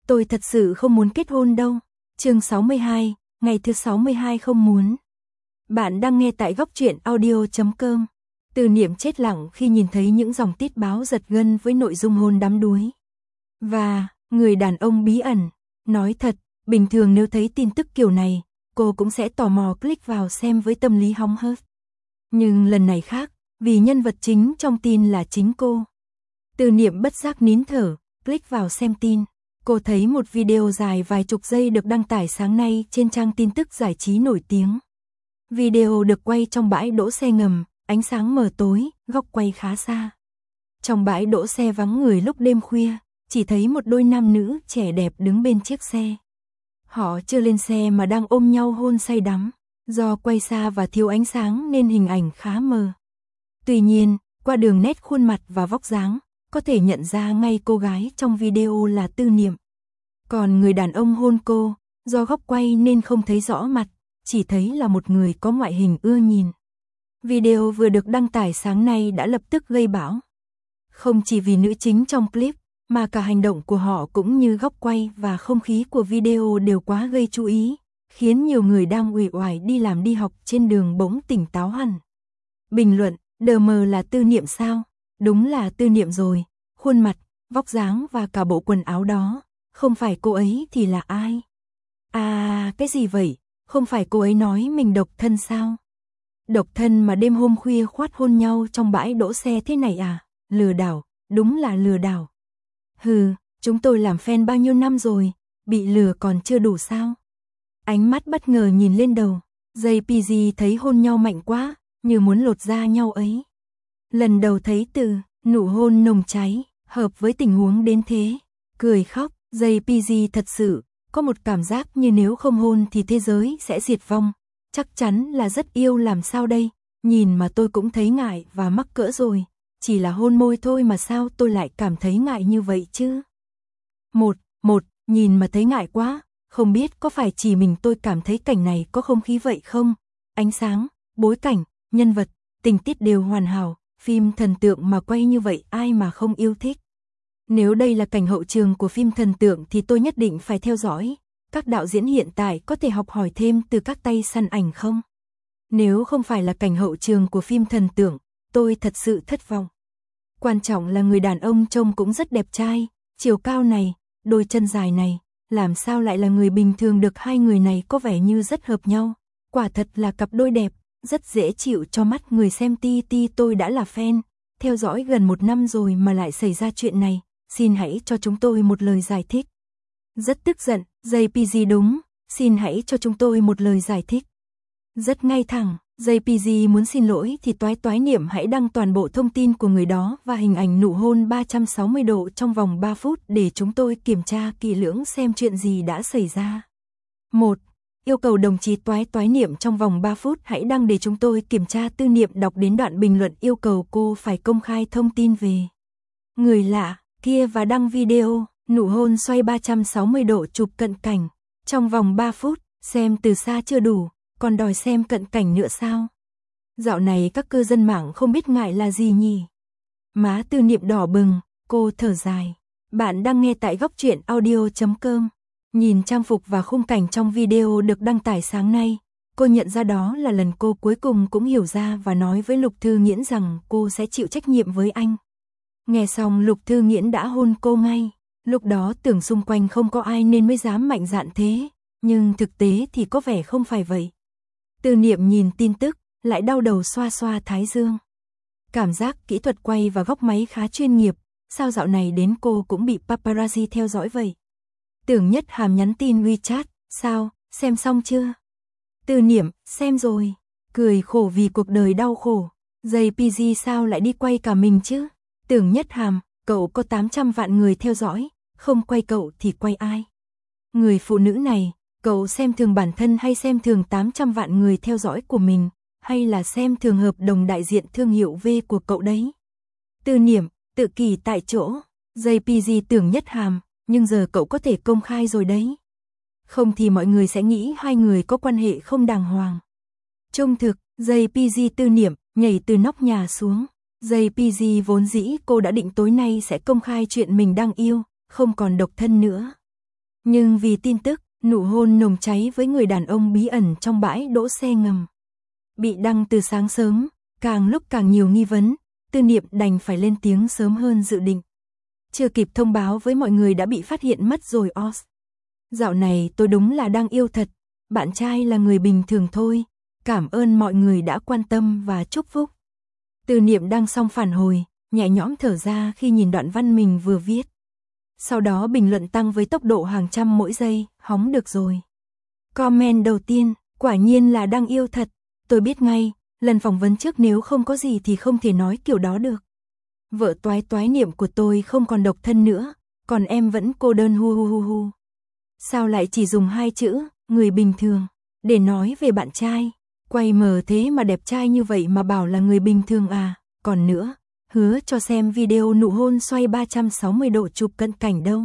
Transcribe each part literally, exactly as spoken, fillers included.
tôi thật sự không muốn kết hôn đâu. Chương sáu mươi hai, ngày thứ sáu mươi hai không muốn. Bạn đang nghe tại góc truyện audio chấm com. Từ Niệm chết lặng khi nhìn thấy những dòng tít báo giật gân với nội dung hôn đắm đuối. Và, người đàn ông bí ẩn. Nói thật, bình thường nếu thấy tin tức kiểu này, cô cũng sẽ tò mò click vào xem với tâm lý hóng hớt. Nhưng lần này khác, vì nhân vật chính trong tin là chính cô. Từ Niệm bất giác nín thở, click vào xem tin. Cô thấy một video dài vài chục giây được đăng tải sáng nay trên trang tin tức giải trí nổi tiếng. Video được quay trong bãi đỗ xe ngầm, ánh sáng mờ tối, góc quay khá xa. Trong bãi đỗ xe vắng người lúc đêm khuya, chỉ thấy một đôi nam nữ trẻ đẹp đứng bên chiếc xe. Họ chưa lên xe mà đang ôm nhau hôn say đắm, do quay xa và thiếu ánh sáng nên hình ảnh khá mờ. Tuy nhiên, qua đường nét khuôn mặt và vóc dáng, có thể nhận ra ngay cô gái trong video là Tư Niệm. Còn người đàn ông hôn cô, do góc quay nên không thấy rõ mặt, chỉ thấy là một người có ngoại hình ưa nhìn. Video vừa được đăng tải sáng nay đã lập tức gây bão. Không chỉ vì nữ chính trong clip, mà cả hành động của họ cũng như góc quay và không khí của video đều quá gây chú ý, khiến nhiều người đang uể oải đi làm đi học trên đường bỗng tỉnh táo hẳn. Bình luận, đờ mờ là Tư Niệm sao? Đúng là Tư Niệm rồi, khuôn mặt, vóc dáng và cả bộ quần áo đó, không phải cô ấy thì là ai? À, cái gì vậy? Không phải cô ấy nói mình độc thân sao? Độc thân mà đêm hôm khuya khoát hôn nhau trong bãi đỗ xe thế này à? Lừa đảo, đúng là lừa đảo. Hừ, chúng tôi làm fan bao nhiêu năm rồi, bị lừa còn chưa đủ sao? Ánh mắt bất ngờ nhìn lên đầu, gi pê giê thấy hôn nhau mạnh quá, như muốn lột da nhau ấy. Lần đầu thấy từ, nụ hôn nồng cháy, hợp với tình huống đến thế. Cười khóc, gi pê giê thật sự, có một cảm giác như nếu không hôn thì thế giới sẽ diệt vong. Chắc chắn là rất yêu làm sao đây, nhìn mà tôi cũng thấy ngại và mắc cỡ rồi. Chỉ là hôn môi thôi mà sao tôi lại cảm thấy ngại như vậy chứ? Một, một, nhìn mà thấy ngại quá, không biết có phải chỉ mình tôi cảm thấy cảnh này có không khí vậy không? Ánh sáng, bối cảnh, nhân vật, tình tiết đều hoàn hảo, phim thần tượng mà quay như vậy ai mà không yêu thích. Nếu đây là cảnh hậu trường của phim thần tượng thì tôi nhất định phải theo dõi. Các đạo diễn hiện tại có thể học hỏi thêm từ các tay săn ảnh không? Nếu không phải là cảnh hậu trường của phim thần tượng, tôi thật sự thất vọng. Quan trọng là người đàn ông trông cũng rất đẹp trai, chiều cao này, đôi chân dài này, làm sao lại là người bình thường được, hai người này có vẻ như rất hợp nhau. Quả thật là cặp đôi đẹp, rất dễ chịu cho mắt người xem. Ti ti tôi đã là fan, theo dõi gần một năm rồi mà lại xảy ra chuyện này, xin hãy cho chúng tôi một lời giải thích. Rất tức giận, gi pê giê đúng, xin hãy cho chúng tôi một lời giải thích. Rất ngay thẳng, gi pê giê muốn xin lỗi thì toái toái Niệm hãy đăng toàn bộ thông tin của người đó và hình ảnh nụ hôn ba trăm sáu mươi độ trong vòng ba phút để chúng tôi kiểm tra kỹ lưỡng xem chuyện gì đã xảy ra. một. Yêu cầu đồng chí toái toái Niệm trong vòng ba phút hãy đăng để chúng tôi kiểm tra. Tư Niệm đọc đến đoạn bình luận yêu cầu cô phải công khai thông tin về người lạ kia và đăng video nụ hôn xoay ba trăm sáu mươi độ chụp cận cảnh trong vòng ba phút, xem từ xa chưa đủ, còn đòi xem cận cảnh nữa sao? Dạo này các cư dân mạng không biết ngại là gì nhỉ? Má Tư Niệm đỏ bừng, cô thở dài. Bạn đang nghe tại góc truyện audio chấm com. Nhìn trang phục và khung cảnh trong video được đăng tải sáng nay, cô nhận ra đó là lần cô cuối cùng cũng hiểu ra và nói với Lục Thư Nghiễn rằng cô sẽ chịu trách nhiệm với anh. Nghe xong Lục Thư Nghiễn đã hôn cô ngay. Lúc đó tưởng xung quanh không có ai nên mới dám mạnh dạn thế, nhưng thực tế thì có vẻ không phải vậy. Tư Niệm nhìn tin tức, lại đau đầu xoa xoa thái dương. Cảm giác kỹ thuật quay và góc máy khá chuyên nghiệp, sao dạo này đến cô cũng bị paparazzi theo dõi vậy? Tưởng Nhất Hàm nhắn tin WeChat, sao, xem xong chưa? Tư Niệm, xem rồi, cười khổ vì cuộc đời đau khổ. gi pê giê sao lại đi quay cả mình chứ? Tưởng Nhất Hàm, cậu có tám trăm vạn người theo dõi, không quay cậu thì quay ai? Người phụ nữ này, cậu xem thường bản thân hay xem thường tám trăm vạn người theo dõi của mình, hay là xem thường hợp đồng đại diện thương hiệu V của cậu đấy? Tư Niệm, tự kỷ tại chỗ, gi pê giê Tưởng Nhất Hàm, nhưng giờ cậu có thể công khai rồi đấy. Không thì mọi người sẽ nghĩ hai người có quan hệ không đàng hoàng. Trung thực, gi pê giê Tư Niệm, nhảy từ nóc nhà xuống. gi pê giê vốn dĩ cô đã định tối nay sẽ công khai chuyện mình đang yêu, không còn độc thân nữa. Nhưng vì tin tức, nụ hôn nồng cháy với người đàn ông bí ẩn trong bãi đỗ xe ngầm bị đăng từ sáng sớm, càng lúc càng nhiều nghi vấn, Tư Niệm đành phải lên tiếng sớm hơn dự định. Chưa kịp thông báo với mọi người đã bị phát hiện mất rồi Oz. Dạo này tôi đúng là đang yêu thật, bạn trai là người bình thường thôi, cảm ơn mọi người đã quan tâm và chúc phúc. Tư Niệm đăng xong phản hồi, nhẹ nhõm thở ra khi nhìn đoạn văn mình vừa viết. Sau đó bình luận tăng với tốc độ hàng trăm mỗi giây, hóng được rồi. Comment đầu tiên, quả nhiên là đang yêu thật, tôi biết ngay, lần phỏng vấn trước nếu không có gì thì không thể nói kiểu đó được. Vợ toái toái Niệm của tôi không còn độc thân nữa, còn em vẫn cô đơn hu hu hu hu. Sao lại chỉ dùng hai chữ, người bình thường, để nói về bạn trai, quay mờ thế mà đẹp trai như vậy mà bảo là người bình thường à, còn nữa, hứa cho xem video nụ hôn xoay ba trăm sáu mươi độ chụp cận cảnh đâu.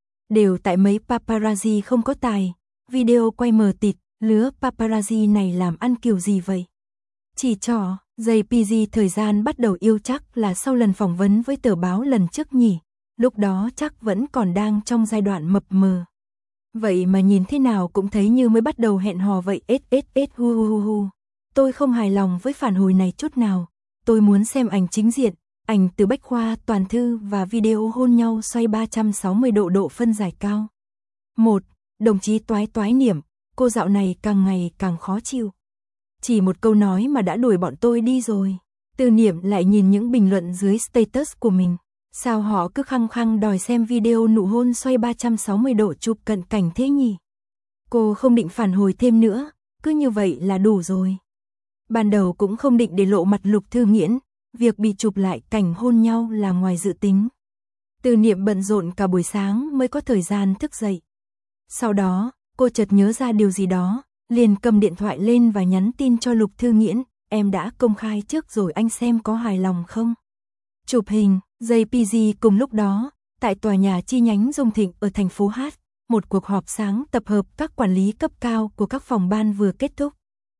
Đều tại mấy paparazzi không có tài, video quay mờ tịt, lứa paparazzi này làm ăn kiểu gì vậy? Chỉ trỏ, gi pê giê thời gian bắt đầu yêu chắc là sau lần phỏng vấn với tờ báo lần trước nhỉ, lúc đó chắc vẫn còn đang trong giai đoạn mập mờ. Vậy mà nhìn thế nào cũng thấy như mới bắt đầu hẹn hò vậy. ét ét ét hu hu hu hu. Tôi không hài lòng với phản hồi này chút nào. Tôi muốn xem ảnh chính diện, ảnh từ bách khoa, toàn thư và video hôn nhau xoay ba trăm sáu mươi độ độ phân giải cao. một. Đồng chí Toái Toái Niệm, cô dạo này càng ngày càng khó chịu. Chỉ một câu nói mà đã đuổi bọn tôi đi rồi. Tư Niệm lại nhìn những bình luận dưới status của mình. Sao họ cứ khăng khăng đòi xem video nụ hôn xoay ba trăm sáu mươi độ chụp cận cảnh thế nhỉ? Cô không định phản hồi thêm nữa, cứ như vậy là đủ rồi. Ban đầu cũng không định để lộ mặt Lục Thư Nghiễn, việc bị chụp lại cảnh hôn nhau là ngoài dự tính. Tư Niệm bận rộn cả buổi sáng mới có thời gian thức dậy. Sau đó, cô chợt nhớ ra điều gì đó, liền cầm điện thoại lên và nhắn tin cho Lục Thư Nghiễn, em đã công khai trước rồi anh xem có hài lòng không? Chụp hình, gi pê giê cùng lúc đó, tại tòa nhà chi nhánh Dung Thịnh ở thành phố H, một cuộc họp sáng tập hợp các quản lý cấp cao của các phòng ban vừa kết thúc.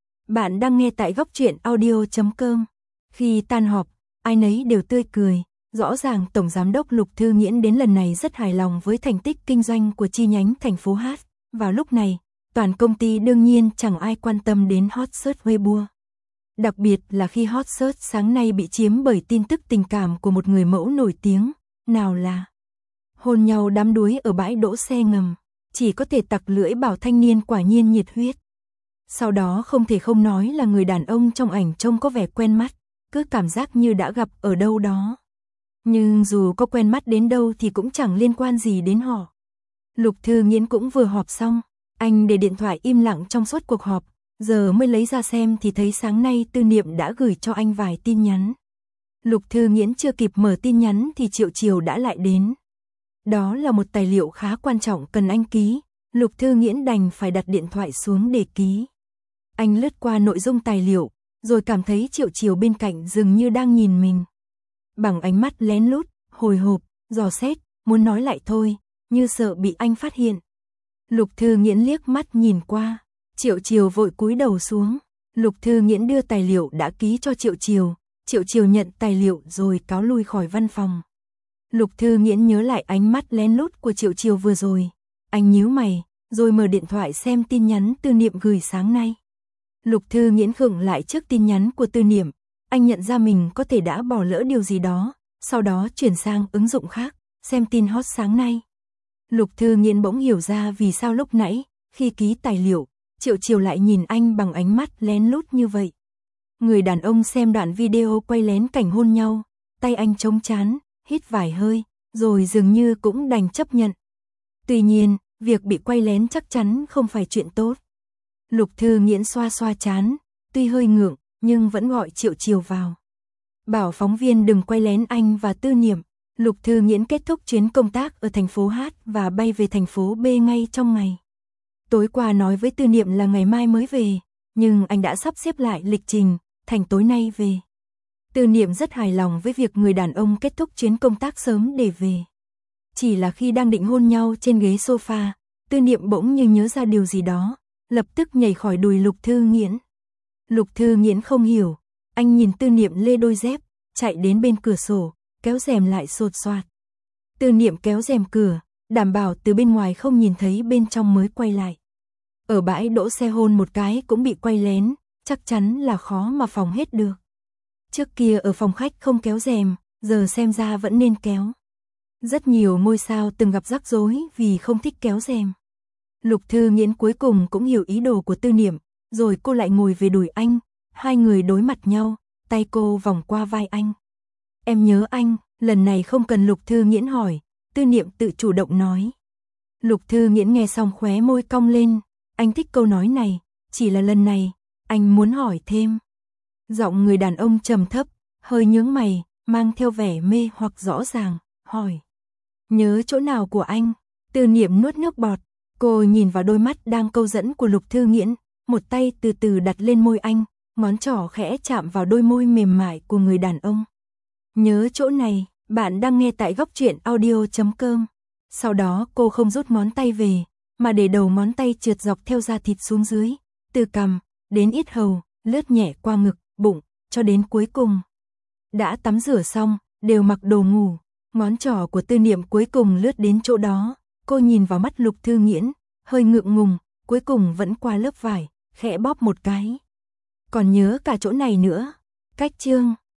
Bạn đang nghe tại góc truyện audio chấm com. Khi tan họp, ai nấy đều tươi cười, rõ ràng Tổng Giám đốc Lục Thư Nghiễn đến lần này rất hài lòng với thành tích kinh doanh của chi nhánh thành phố H. Vào lúc này, toàn công ty đương nhiên chẳng ai quan tâm đến hot search Weibo. Đặc biệt là khi hot search sáng nay bị chiếm bởi tin tức tình cảm của một người mẫu nổi tiếng, nào là hôn nhau đắm đuối ở bãi đỗ xe ngầm, chỉ có thể tặc lưỡi bảo thanh niên quả nhiên nhiệt huyết. Sau đó không thể không nói là người đàn ông trong ảnh trông có vẻ quen mắt, cứ cảm giác như đã gặp ở đâu đó. Nhưng dù có quen mắt đến đâu thì cũng chẳng liên quan gì đến họ. Lục Thư Nghiễn cũng vừa họp xong, anh để điện thoại im lặng trong suốt cuộc họp, giờ mới lấy ra xem thì thấy sáng nay Tư Niệm đã gửi cho anh vài tin nhắn. Lục Thư Nghiễn chưa kịp mở tin nhắn thì Triệu Chiều đã lại đến. Đó là một tài liệu khá quan trọng cần anh ký, Lục Thư Nghiễn đành phải đặt điện thoại xuống để ký. Anh lướt qua nội dung tài liệu, rồi cảm thấy Triệu Chiều bên cạnh dường như đang nhìn mình. Bằng ánh mắt lén lút, hồi hộp, dò xét, muốn nói lại thôi, như sợ bị anh phát hiện. Lục Thư Nghiễn liếc mắt nhìn qua, Triệu Chiều vội cúi đầu xuống. Lục Thư Nghiễn đưa tài liệu đã ký cho Triệu Chiều, Triệu Chiều nhận tài liệu rồi cáo lui khỏi văn phòng. Lục Thư Nghiễn nhớ lại ánh mắt lén lút của Triệu Chiều vừa rồi. Anh nhíu mày, rồi mở điện thoại xem tin nhắn Tư Niệm gửi sáng nay. Lục Thư Nghiễn khựng lại trước tin nhắn của Tư Niệm. Anh nhận ra mình có thể đã bỏ lỡ điều gì đó, sau đó chuyển sang ứng dụng khác, xem tin hot sáng nay. Lục Thư Nghiễn bỗng hiểu ra vì sao lúc nãy, khi ký tài liệu, Triệu Chiều lại nhìn anh bằng ánh mắt lén lút như vậy. Người đàn ông xem đoạn video quay lén cảnh hôn nhau, tay anh chống trán, hít vài hơi, rồi dường như cũng đành chấp nhận. Tuy nhiên, việc bị quay lén chắc chắn không phải chuyện tốt. Lục Thư Nghiễn xoa xoa trán, tuy hơi ngượng, nhưng vẫn gọi Triệu Chiều vào. Bảo phóng viên đừng quay lén anh và Tư Niệm. Lục Thư Nghiễn kết thúc chuyến công tác ở thành phố H và bay về thành phố B ngay trong ngày. Tối qua nói với Tư Niệm là ngày mai mới về, nhưng anh đã sắp xếp lại lịch trình, thành tối nay về. Tư Niệm rất hài lòng với việc người đàn ông kết thúc chuyến công tác sớm để về. Chỉ là khi đang định hôn nhau trên ghế sofa, Tư Niệm bỗng như nhớ ra điều gì đó, lập tức nhảy khỏi đùi Lục Thư Nghiễn. Lục Thư Nghiễn không hiểu, anh nhìn Tư Niệm lê đôi dép, chạy đến bên cửa sổ, kéo rèm lại sột soạt. Tư Niệm kéo rèm cửa, đảm bảo từ bên ngoài không nhìn thấy bên trong mới quay lại. Ở bãi đỗ xe hôn một cái cũng bị quay lén, chắc chắn là khó mà phòng hết được. Trước kia ở phòng khách không kéo rèm, giờ xem ra vẫn nên kéo. Rất nhiều ngôi sao từng gặp rắc rối vì không thích kéo rèm. Lục Thư Nghiễn cuối cùng cũng hiểu ý đồ của Tư Niệm, rồi cô lại ngồi về đùi anh, hai người đối mặt nhau, tay cô vòng qua vai anh. Em nhớ anh, lần này không cần Lục Thư Nghiễn hỏi, Tư Niệm tự chủ động nói. Lục Thư Nghiễn nghe xong khóe môi cong lên, anh thích câu nói này, chỉ là lần này, anh muốn hỏi thêm. Giọng người đàn ông trầm thấp, hơi nhướng mày, mang theo vẻ mê hoặc rõ ràng, hỏi. Nhớ chỗ nào của anh? Tư Niệm nuốt nước bọt, cô nhìn vào đôi mắt đang câu dẫn của Lục Thư Nghiễn, một tay từ từ đặt lên môi anh, ngón trỏ khẽ chạm vào đôi môi mềm mại của người đàn ông. Nhớ chỗ này, bạn đang nghe tại góc truyện audio chấm com. Sau đó cô không rút ngón tay về, mà để đầu ngón tay trượt dọc theo da thịt xuống dưới, từ cằm đến yết hầu, lướt nhẹ qua ngực, bụng, cho đến cuối cùng. Đã tắm rửa xong, đều mặc đồ ngủ, ngón trỏ của Tư Niệm cuối cùng lướt đến chỗ đó, cô nhìn vào mắt Lục Thư Nghiễn, hơi ngượng ngùng, cuối cùng vẫn qua lớp vải, khẽ bóp một cái. Còn nhớ cả chỗ này nữa. Cách chương